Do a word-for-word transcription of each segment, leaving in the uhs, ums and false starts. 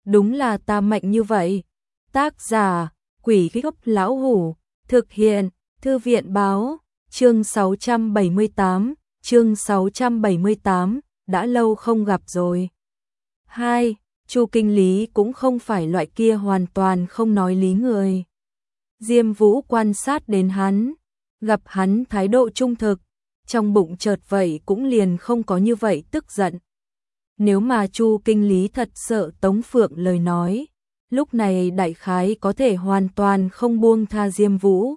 đúng là ta mạnh như vậy. Tác giả, Quỷ Gốc Lão Hủ, thực hiện, Thư viện báo, chương sáu trăm bảy mươi tám, chương sáu trăm bảy mươi tám, đã lâu không gặp rồi. hai. Chu Kinh Lý cũng không phải loại kia hoàn toàn không nói lý người. Diêm Vũ quan sát đến hắn, gặp hắn thái độ trung thực, trong bụng chợt vậy cũng liền không có như vậy tức giận. Nếu mà Chu Kinh Lý thật sợ Tống Phượng lời nói, lúc này đại khái có thể hoàn toàn không buông tha Diêm Vũ.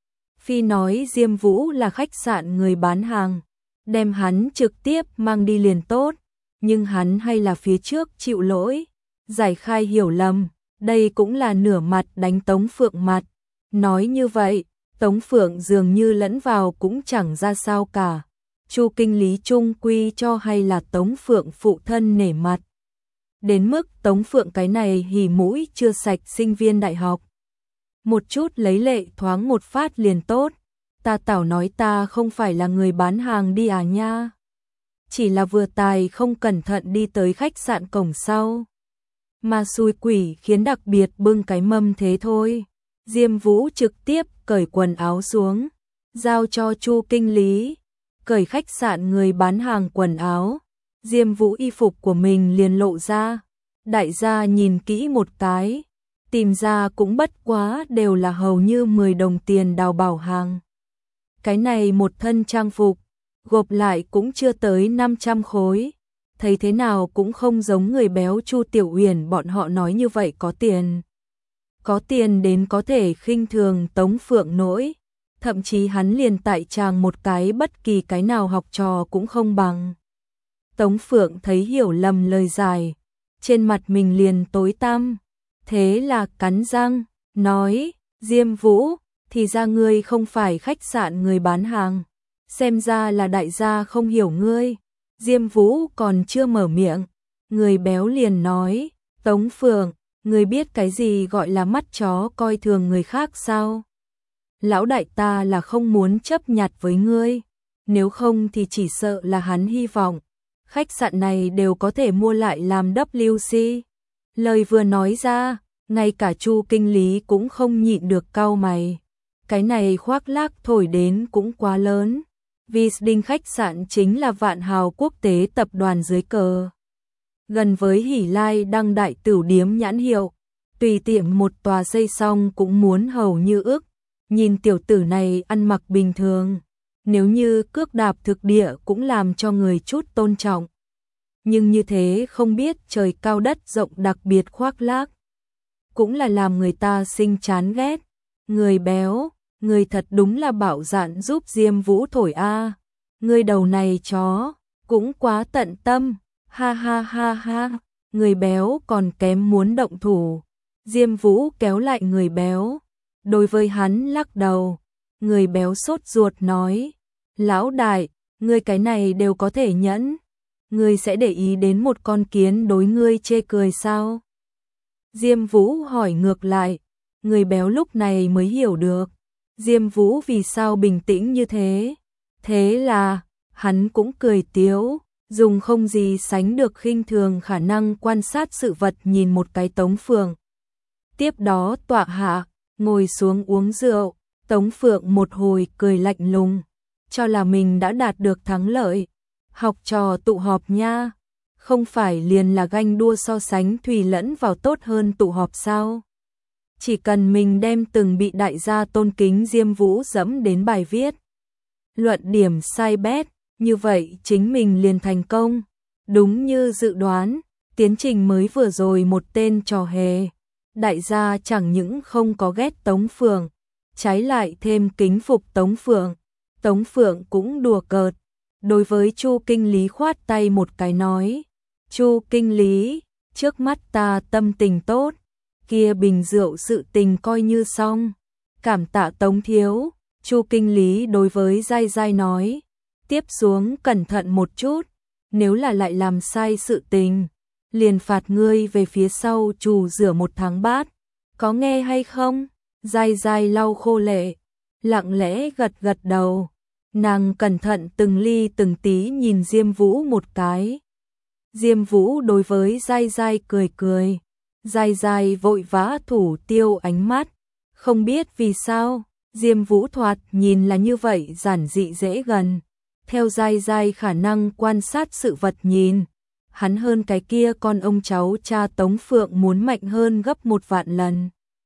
Phi nói Diêm Vũ là khách sạn người bán hàng, đem hắn trực tiếp mang đi liền tốt, nhưng hắn hay là phía trước chịu lỗi, giải khai hiểu lầm, đây cũng là nửa mặt đánh Tống Phượng mặt. Nói như vậy, Tống Phượng dường như lẫn vào cũng chẳng ra sao cả. Chu Kinh Lý trung quy cho hay là Tống Phượng phụ thân nể mặt. Đến mức Tống Phượng cái này hỉ mũi chưa sạch sinh viên đại học. Một chút lấy lệ thoáng một phát liền tốt. Ta tảo nói ta không phải là người bán hàng đi à nha. Chỉ là vừa tài không cẩn thận đi tới khách sạn cổng sau. Mà xui quỷ khiến đặc biệt bưng cái mâm thế thôi. Diêm Vũ trực tiếp cởi quần áo xuống, giao cho Chu Kinh Lý, cởi khách sạn người bán hàng quần áo. Diêm Vũ y phục của mình liền lộ ra, đại gia nhìn kỹ một cái, tìm ra cũng bất quá đều là hầu như mười đồng tiền đào bảo hàng. Cái này một thân trang phục, gộp lại cũng chưa tới năm trăm khối, thấy thế nào cũng không giống người béo Chu Tiểu Uyển bọn họ nói như vậy có tiền. Có tiền đến có thể khinh thường Tống Phượng nỗi, thậm chí hắn liền tại chàng một cái bất kỳ cái nào học trò cũng không bằng. Tống Phượng thấy hiểu lầm lời dài, trên mặt mình liền tối tăm, thế là cắn răng, nói, Diêm Vũ, thì ra ngươi không phải khách sạn người bán hàng, xem ra là đại gia không hiểu ngươi. Diêm Vũ còn chưa mở miệng, người béo liền nói, Tống Phượng, ngươi biết cái gì gọi là mắt chó coi thường người khác sao? Lão đại ta là không muốn chấp nhặt với ngươi, nếu không thì chỉ sợ là hắn hy vọng khách sạn này đều có thể mua lại làm W C. Lời vừa nói ra, ngay cả Chu Kinh Lý cũng không nhịn được cau mày. Cái này khoác lác thổi đến cũng quá lớn. Visding khách sạn chính là Vạn Hào quốc tế tập đoàn dưới cờ. Gần với Hỷ Lai đăng đại tửu điếm nhãn hiệu, tùy tiệm một tòa xây xong cũng muốn hầu như ước. Nhìn tiểu tử này ăn mặc bình thường, nếu như cước đạp thực địa cũng làm cho người chút tôn trọng. Nhưng như thế không biết trời cao đất rộng đặc biệt khoác lác, cũng là làm người ta sinh chán ghét. Người béo, người thật đúng là bạo dạn giúp Diêm Vũ thổi a. Người đầu này chó, cũng quá tận tâm, ha ha ha ha. Người béo còn kém muốn động thủ. Diêm Vũ kéo lại người béo, đối với hắn lắc đầu. Người béo sốt ruột nói, lão đại, ngươi cái này đều có thể nhẫn, ngươi sẽ để ý đến một con kiến đối ngươi chê cười sao? Diêm Vũ hỏi ngược lại, người béo lúc này mới hiểu được Diêm Vũ vì sao bình tĩnh như thế. Thế là, hắn cũng cười tiếu, dùng không gì sánh được khinh thường khả năng quan sát sự vật nhìn một cái Tống Phượng. Tiếp đó tọa hạ, ngồi xuống uống rượu. Tống Phượng một hồi cười lạnh lùng, cho là mình đã đạt được thắng lợi. Học trò tụ họp nha, không phải liền là ganh đua so sánh thủy lẫn vào tốt hơn tụ họp sao? Chỉ cần mình đem từng bị đại gia tôn kính Diêm Vũ dẫm đến bài viết luận điểm sai bét, như vậy chính mình liền thành công. Đúng như dự đoán, tiến trình mới vừa rồi một tên trò hề. Đại gia chẳng những không có ghét Tống Phượng, trái lại thêm kính phục Tống Phượng. Tống Phượng cũng đùa cợt, đối với Chu Kinh Lý khoát tay một cái nói, Chu Kinh Lý, trước mắt ta tâm tình tốt, kia bình rượu sự tình coi như xong. Cảm tạ Tống thiếu. Chu Kinh Lý đối với Giai Giai nói, tiếp xuống cẩn thận một chút, nếu là lại làm sai sự tình, liền phạt ngươi về phía sau trù rửa một tháng bát, có nghe hay không? Giai Giai lau khô lệ, lặng lẽ gật gật đầu, nàng cẩn thận từng ly từng tí nhìn Diêm Vũ một cái. Diêm Vũ đối với Giai Giai cười cười, Dài dài vội vã thủ tiêu ánh mắt, không biết vì sao, Diêm Vũ thoạt nhìn là như vậy giản dị dễ gần. Theo dài dài khả năng quan sát sự vật nhìn, hắn hơn cái kia con ông cháu cha Tống Phượng muốn mạnh hơn gấp một vạn lần.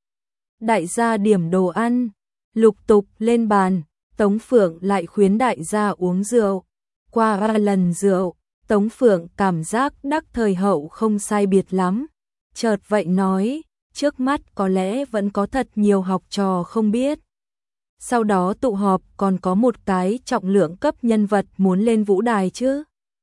Đại gia điểm đồ ăn, lục tục lên bàn, Tống Phượng lại khuyến đại gia uống rượu. Qua ba lần rượu, Tống Phượng cảm giác đắc thời hậu không sai biệt lắm. Chợt vậy nói, trước mắt có lẽ vẫn có thật nhiều học trò không biết. Sau đó tụ họp còn có một cái trọng lượng cấp nhân vật muốn lên vũ đài chứ.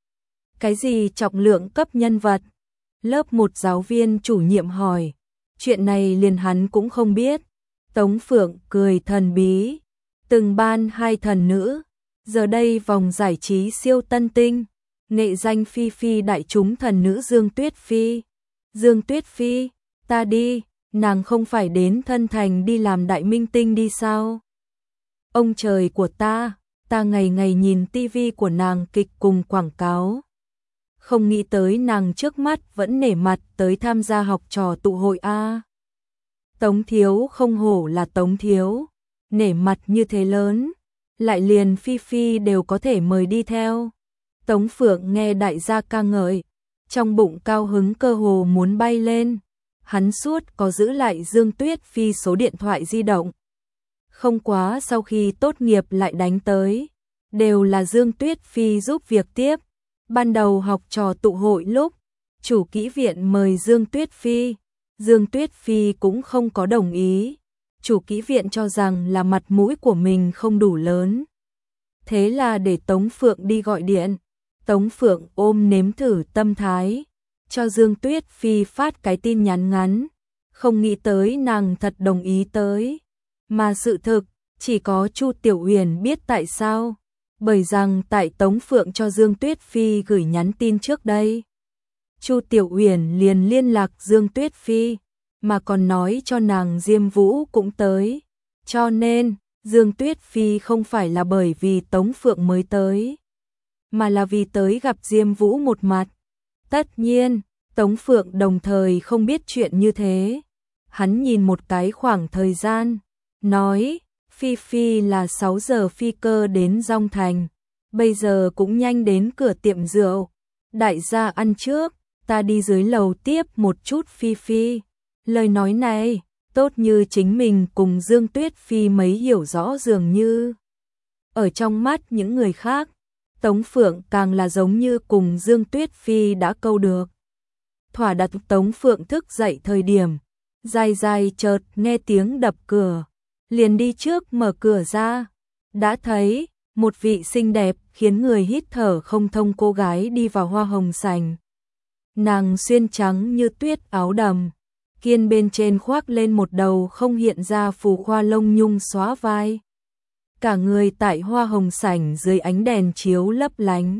Cái gì trọng lượng cấp nhân vật? Lớp một giáo viên chủ nhiệm hỏi. Chuyện này liền hắn cũng không biết. Tống Phượng cười thần bí. Từng ban hai thần nữ. Giờ đây vòng giải trí siêu tân tinh. Nghệ danh Phi Phi đại chúng thần nữ Dương Tuyết Phi. Dương Tuyết Phi, ta đi, nàng không phải đến thân thành đi làm đại minh tinh đi sao? Ông trời của ta, ta ngày ngày nhìn tivi của nàng kịch cùng quảng cáo. Không nghĩ tới nàng trước mắt vẫn nể mặt tới tham gia học trò tụ hội a. Tống thiếu không hổ là Tống thiếu, nể mặt như thế lớn, lại liền Phi Phi đều có thể mời đi theo. Tống Phượng nghe đại gia ca ngợi, trong bụng cao hứng cơ hồ muốn bay lên. Hắn suốt có giữ lại Dương Tuyết Phi số điện thoại di động. Không quá sau khi tốt nghiệp lại đánh tới, đều là Dương Tuyết Phi giúp việc tiếp. Ban đầu học trò tụ hội lúc, chủ kỹ viện mời Dương Tuyết Phi, Dương Tuyết Phi cũng không có đồng ý. Chủ kỹ viện cho rằng là mặt mũi của mình không đủ lớn. Thế là để Tống Phượng đi gọi điện. Tống Phượng ôm nếm thử tâm thái, cho Dương Tuyết Phi phát cái tin nhắn ngắn, không nghĩ tới nàng thật đồng ý tới. Mà sự thực, chỉ có Chu Tiểu Uyển biết tại sao, bởi rằng tại Tống Phượng cho Dương Tuyết Phi gửi nhắn tin trước đây. Chu Tiểu Uyển liền liên lạc Dương Tuyết Phi, mà còn nói cho nàng Diêm Vũ cũng tới. Cho nên, Dương Tuyết Phi không phải là bởi vì Tống Phượng mới tới, mà là vì tới gặp Diêm Vũ một mặt. Tất nhiên, Tống Phượng đồng thời không biết chuyện như thế. Hắn nhìn một cái khoảng thời gian, nói, Phi Phi là sáu giờ phi cơ đến Dong Thành, bây giờ cũng nhanh đến cửa tiệm rượu. Đại gia ăn trước, ta đi dưới lầu tiếp một chút Phi Phi. Lời nói này, tốt như chính mình cùng Dương Tuyết Phi mấy hiểu rõ dường như. Ở trong mắt những người khác, Tống Phượng càng là giống như cùng Dương Tuyết Phi đã câu được. Thỏa đặt Tống Phượng thức dậy thời điểm, dài dài chợt nghe tiếng đập cửa, liền đi trước mở cửa ra, đã thấy một vị xinh đẹp khiến người hít thở không thông cô gái đi vào hoa hồng sành. Nàng xuyên trắng như tuyết áo đầm, kiên bên trên khoác lên một đầu không hiện ra phù khoa lông nhung xóa vai. Cả người tại hoa hồng sảnh dưới ánh đèn chiếu lấp lánh.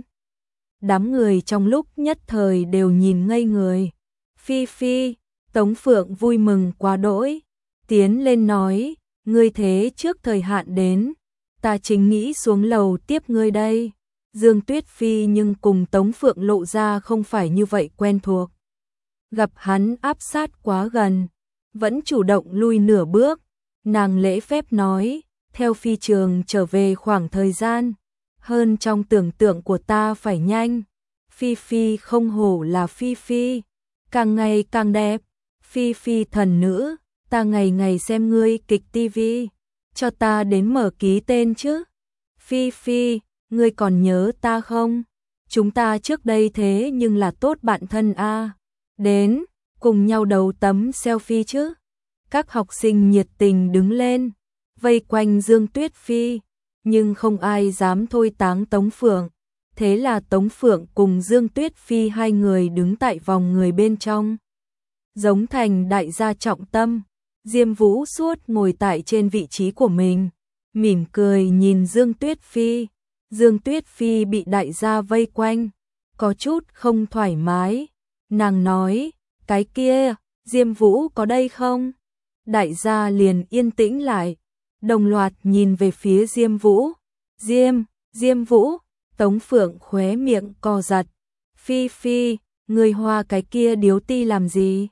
Đám người trong lúc nhất thời đều nhìn ngây người. Phi Phi, Tống Phượng vui mừng quá đỗi, tiến lên nói, ngươi thế trước thời hạn đến, ta chính nghĩ xuống lầu tiếp ngươi đây. Dương Tuyết Phi nhưng cùng Tống Phượng lộ ra không phải như vậy quen thuộc. Gặp hắn áp sát quá gần, vẫn chủ động lui nửa bước, nàng lễ phép nói, theo phi trường trở về khoảng thời gian, hơn trong tưởng tượng của ta phải nhanh. Phi Phi không hổ là Phi Phi, càng ngày càng đẹp. Phi Phi thần nữ, ta ngày ngày xem ngươi kịch tivi, cho ta đến mở ký tên chứ. Phi Phi, ngươi còn nhớ ta không? Chúng ta trước đây thế nhưng là tốt bạn thân a. À. Đến, cùng nhau đầu tấm selfie chứ. Các học sinh nhiệt tình đứng lên, vây quanh Dương Tuyết Phi, nhưng không ai dám thôi táng Tống Phượng. Thế là Tống Phượng cùng Dương Tuyết Phi hai người đứng tại vòng người bên trong. Giống thành đại gia trọng tâm, Diêm Vũ suốt ngồi tại trên vị trí của mình, mỉm cười nhìn Dương Tuyết Phi. Dương Tuyết Phi bị đại gia vây quanh, có chút không thoải mái. Nàng nói, cái kia, Diêm Vũ có đây không? Đại gia liền yên tĩnh lại, đồng loạt nhìn về phía Diêm Vũ. Diêm, Diêm Vũ, Tống Phượng khóe miệng co giật. Phi Phi, người hoa cái kia điếu ti làm gì?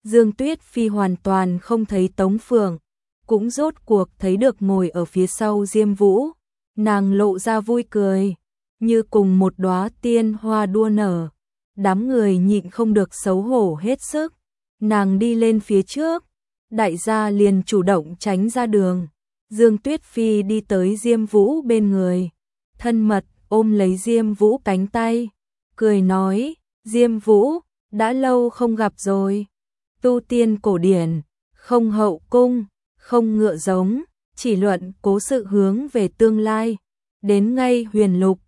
Dương Tuyết Phi hoàn toàn không thấy Tống Phượng, cũng rốt cuộc thấy được ngồi ở phía sau Diêm Vũ, nàng lộ ra vui cười, như cùng một đóa tiên hoa đua nở. Đám người nhịn không được xấu hổ hết sức, nàng đi lên phía trước, đại gia liền chủ động tránh ra đường. Dương Tuyết Phi đi tới Diêm Vũ bên người, thân mật ôm lấy Diêm Vũ cánh tay, cười nói, Diêm Vũ, đã lâu không gặp rồi. Tu tiên cổ điển, không hậu cung, không ngựa giống, chỉ luận cố sự hướng về tương lai, đến ngay huyền lục,